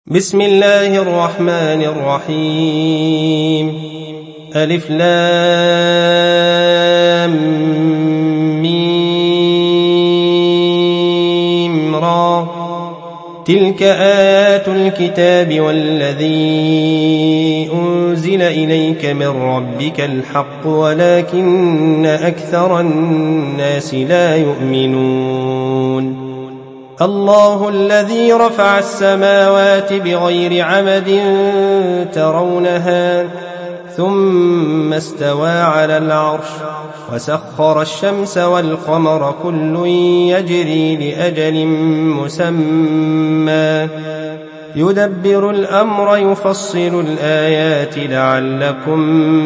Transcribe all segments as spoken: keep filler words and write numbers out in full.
بسم الله الرحمن الرحيم. ألف لام ميم را. تلك آيات الكتاب والذي أنزل إليك من ربك الحق ولكن أكثر الناس لا يؤمنون. الله الذي رفع السماوات بغير عمد ترونها ثم استوى على العرش وسخر الشمس والقمر كل يجري لأجل مسمى يدبر الأمر يفصل الآيات لعلكم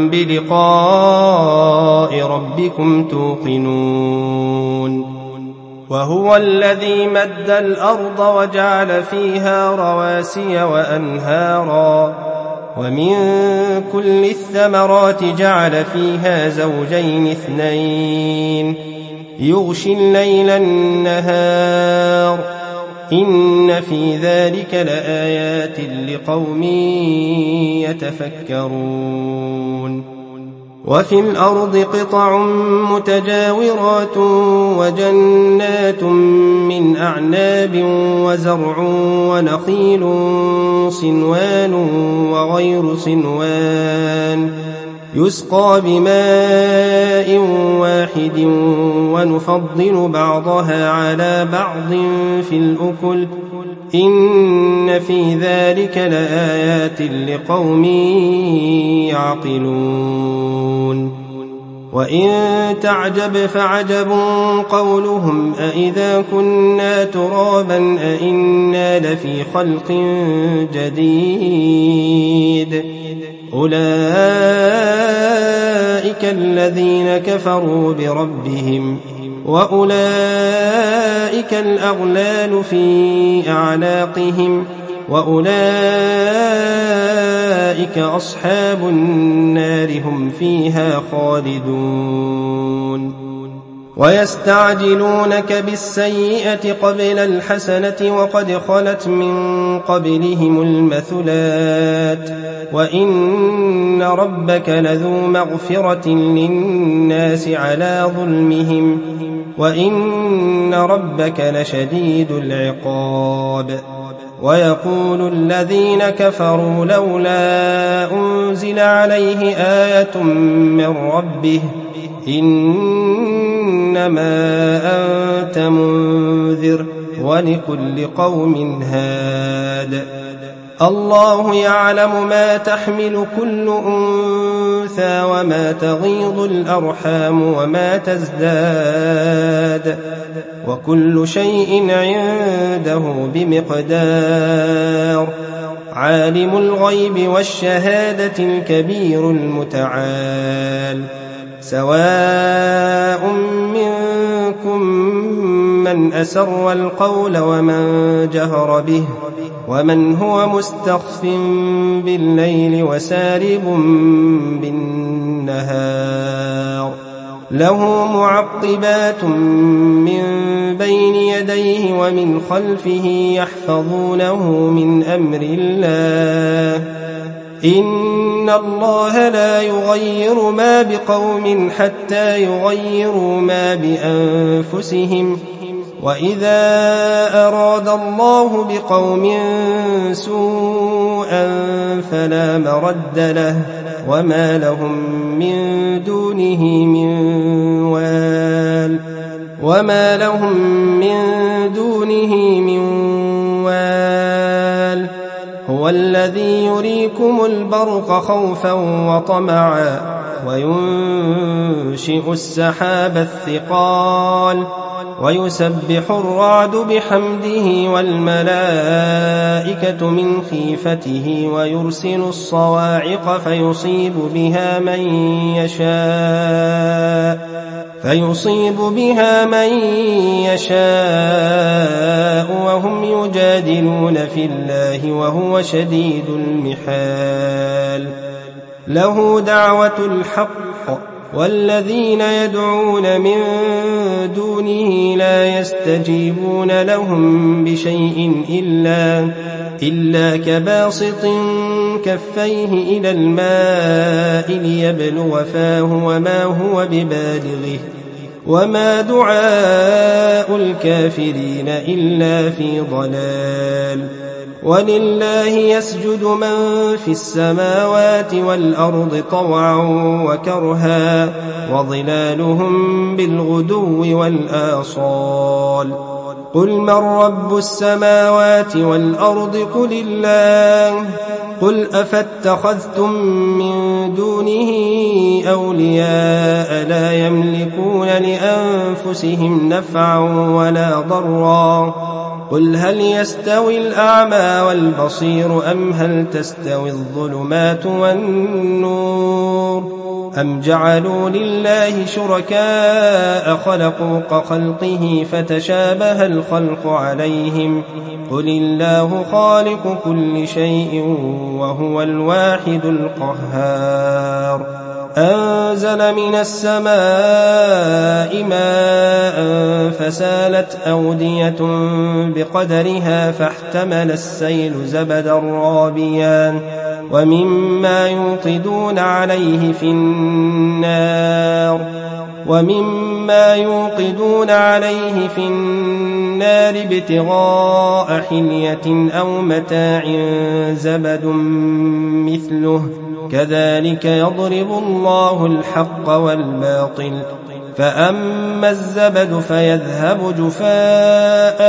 بلقاء ربكم توقنون. وهو الذي مد الأرض وجعل فيها رواسي وأنهارا ومن كل الثمرات جعل فيها زوجين اثنين يغشي الليل النهار إن في ذلك لآيات لقوم يتفكرون. وفي الأرض قطع متجاورات وجنات من أعناب وزرع ونخيل صنوان وغير صنوان يسقى بماء واحد ونفضل بعضها على بعض في الأكل إن في ذلك لآيات لقوم يعقلون. وإن تعجب فعجب قولهم أإذا كنا ترابا أإنا لفي خلق جديد أولئك الذين كفروا بربهم وأولئك الأغلال في أعناقهم وأولئك أصحاب النار هم فيها خالدون. ويستعجلونك بالسيئة قبل الحسنة وقد خلت من قبلهم المثلات وإن ربك لذو مغفرة للناس على ظلمهم وإن ربك لشديد العقاب. ويقول الذين كفروا لولا أنزل عليه آية من ربه إنما أنت منذر ولكل قوم هاد. الله يعلم ما تحمل كل أنثى وما تغيض الأرحام وما تزداد وكل شيء عنده بمقدار. عالم الغيب والشهادة الكبير المتعال. سواء منكم من أسر القول ومن جهر به ومن هو مستخف بالليل وسارب بالنهار له معقبات من بين يديه ومن خلفه يحفظونه من أمر الله إن الله لا يغير ما بقوم حتى يغيروا ما بأنفسهم وإذا أراد الله بقوم سوءا فلا مرد له وما لهم من دونه من وال وما لهم من دونه من وال. هو الذي يريكم البرق خوفا وطمعا وينشئ السحاب الثقال ويسبح الرعد بحمده والملائكة من خيفته ويرسل الصواعق فيصيب بها من يشاء فيصيب بها من يشاء وهم يجادلون في الله وهو شديد المحال. له دعوة الحق والذين يدعون من دونه لا يستجيبون لهم بشيء إلا, إلا كباسط كفيه إلى الماء ليبلغ فاه وما هو ببالغه وما دعاء الكافرين إلا في ضلال ولله يسجد من في السماوات والأرض طوعا وكرها وظلالهم بالغدو والآصال قل من رب السماوات والأرض قل الله قل أفاتخذتم من دونه أولياء لا يملكون لأنفسهم نفعا ولا ضرا قل هل يستوي الأعمى والبصير أم هل تستوي الظلمات والنور أم جعلوا لله شركاء خلقوا كخلقه فتشابه الخلق عليهم قل الله خالق كل شيء وهو الواحد القهار أنزل من السماء ماء فسالت أودية بقدرها فاحتمل السيل زبدا رابيا ومما يوقدون عليه في النار ومما يوقدون عليه في النار ابتغاء حلية أو متاع زبد مثله كذلك يضرب الله الحق والباطل فأما الزبد فيذهب جفاء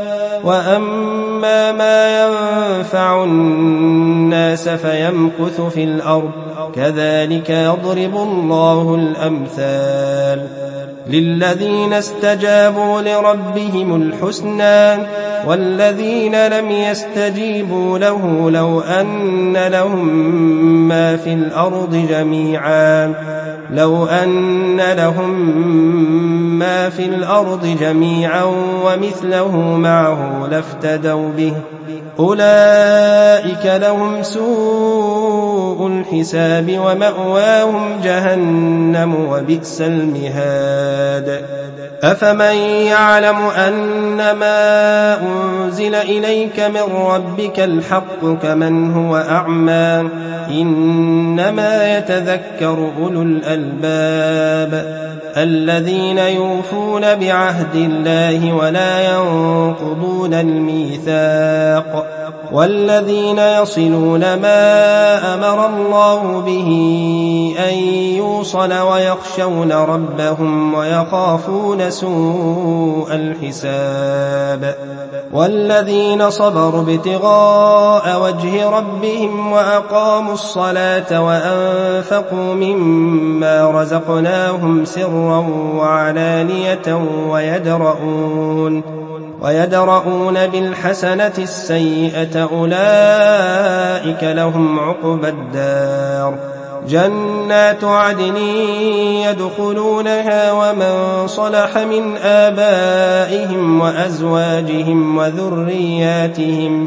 وأما ما ينفع الناس فيمكث في الأرض كذلك يضرب الله الأمثال للذين استجابوا لربهم الحسنى والذين لم يستجيبوا له لو أن لهم ما في الأرض جميعا لو أن لهم ما في الأرض جميعا ومثله معه لافتدوا به أولئك لهم سوء الحساب ومأواهم جهنم وبئس المهاد أفمن يعلم أنما أنزل إليك من ربك الحق كمن هو أعمى إنما يتذكر أولو الألباب الذين يوفون بعهد الله ولا ينقضون الميثاق والذين يصلون ما أمر الله به أن يوصل ويخشون ربهم ويخافون سوء الحساب والذين صبروا ابتغاء وجه ربهم وأقاموا الصلاة وأنفقوا مما رزقناهم سرا وعلانية ويدرؤون ويدرؤون بالحسنة السيئة أولئك لهم عقبى الدار جنات عدن يدخلونها ومن صلح من آبائهم وأزواجهم وذرياتهم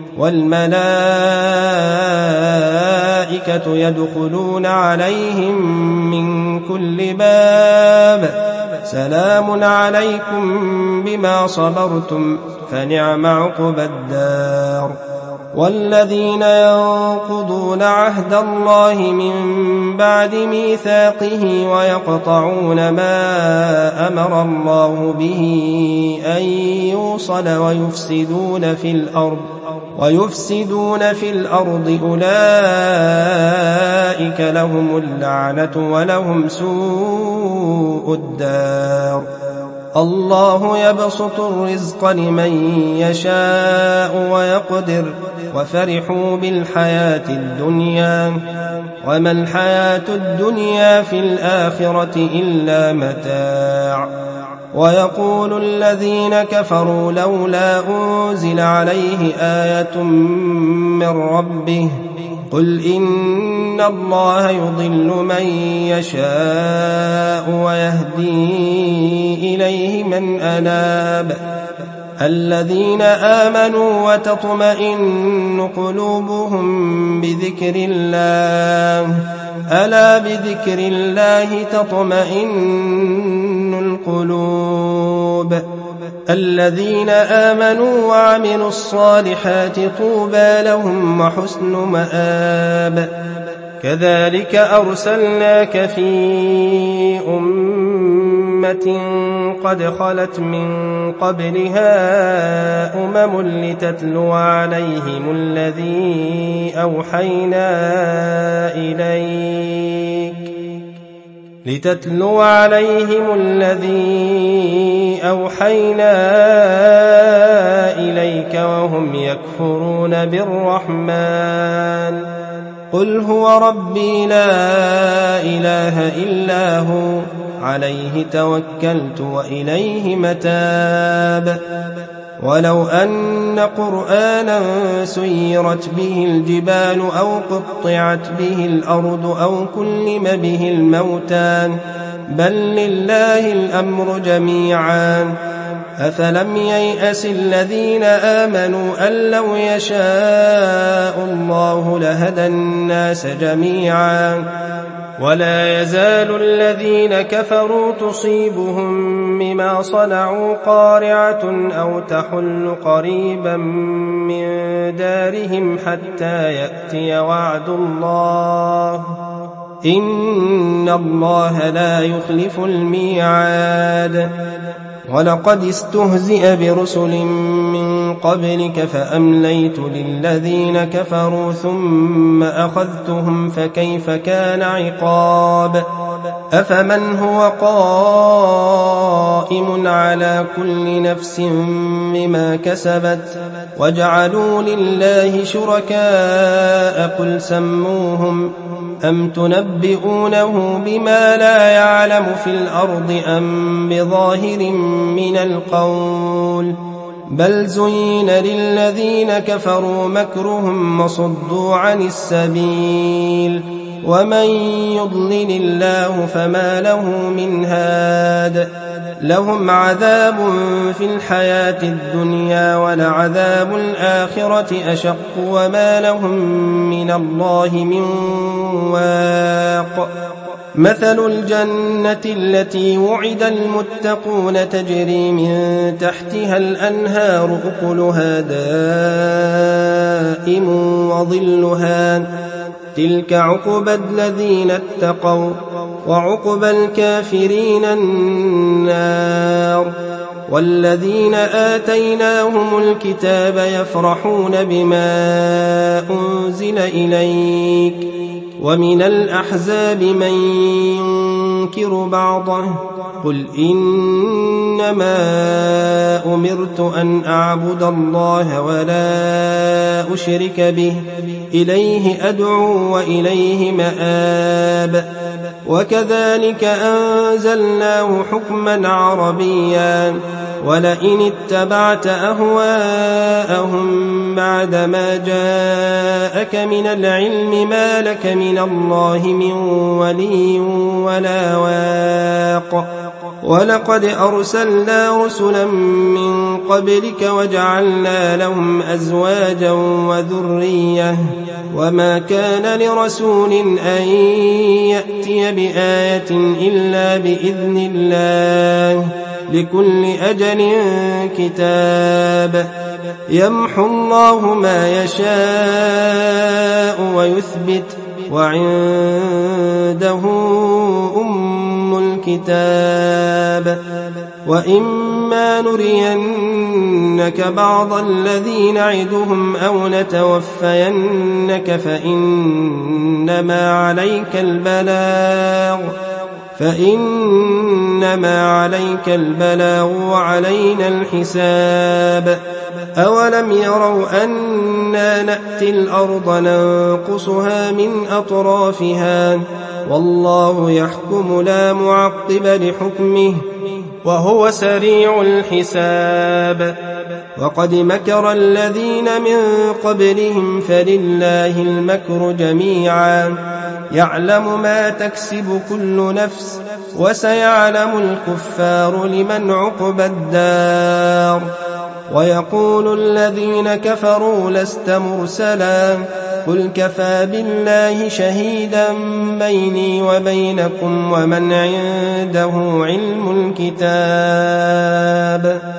والملائكة يدخلون عليهم من كل باب سلام عليكم بما صبرتم فنعم عقبى الدار والذين ينقضون عهد الله من بعد ميثاقه ويقطعون ما أمر الله به أن يوصل ويفسدون في الأرض ويفسدون في الأرض أولئك لهم اللعنة ولهم سوء الدار الله يبسط الرزق لمن يشاء ويقدر وفرحوا بالحياة الدنيا وما الحياة الدنيا في الآخرة إلا متاع ويقول الذين كفروا لولا أنزل عليه آية من ربه قل إن الله يضل من يشاء ويهدي إليه من أناب الذين آمنوا وتطمئن قلوبهم بذكر الله ألا بذكر الله تطمئن القلوب الذين آمنوا وعملوا الصالحات طوبى لهم وحسن مآب كذلك أرسلناك في أمة قد خلت من قبلها أمم لتتلو عليهم الذي أوحينا إليك لتتلو عليهم الذي أوحينا إليك وهم يكفرون بالرحمن قل هو ربي لا إله إلا هو عليه توكلت وإليه متاب ولو أن قرآنا سيرت به الجبال أو قطعت به الأرض أو كلم به الموتى بل لله الأمر جميعا أفلم ييأس الذين آمنوا أن لو يشاء الله لهدى الناس جميعا ولا يزال الذين كفروا تصيبهم بما صنعوا قارعة أو تحل قريبا من دارهم حتى يأتي وعد الله إن الله لا يخلف الميعاد ولقد استهزئ برسل من قبلك فأمليت للذين كفروا ثم أخذتهم فكيف كان عقاب أفمن هو قائم على كل نفس بما كسبت وجعلوا لله شركاء قل سموهم أم تنبئونه بما لا يعلم في الأرض أم بظاهر من القول بل زين للذين كفروا مكرهم وصدوا عن السبيل ومن يضلل الله فما له من هاد لهم عذاب في الحياة الدنيا ولعذاب الآخرة أشق وما لهم من الله من واق مثل الجنة التي وعد المتقون تجري من تحتها الأنهار أكلها دائم وظلها تلك عقبى الذين اتقوا وعقبى الكافرين النار والذين آتيناهم الكتاب يفرحون بما أنزل إليك ومن الأحزاب من ينكر بعضه قل إنما أمرت أن أعبد الله ولا أشرك به إليه أدعو وإليه مآب وكذلك أنزلناه حكما عربيا ولئن اتبعت أهواءهم بعدما جاءك من العلم ما لك من الله من ولي ولا واق ولقد أرسلنا رسلا من قبلك وجعلنا لهم أزواجا وذرية وما كان لرسول أن يأتي بآية إلا بإذن الله لكل أجل كتاب يمحو الله ما يشاء ويثبت وعنده أم الكتاب وإما نرينك بعض الذي نعدهم أو نتوفينك فإنما عليك البلاغ فإنما عليك البلاغ وعلينا الحساب أولم يروا أنا نأتي الأرض ننقصها من أطرافها والله يحكم لا معقب لحكمه وهو سريع الحساب وقد مكر الذين من قبلهم فلله المكر جميعا يعلم ما تكسب كل نفس وسيعلم الكفار لمن عقبى الدار ويقول الذين كفروا لست مرسلا قل كفى بالله شهيدا بيني وبينكم ومن عنده علم الكتاب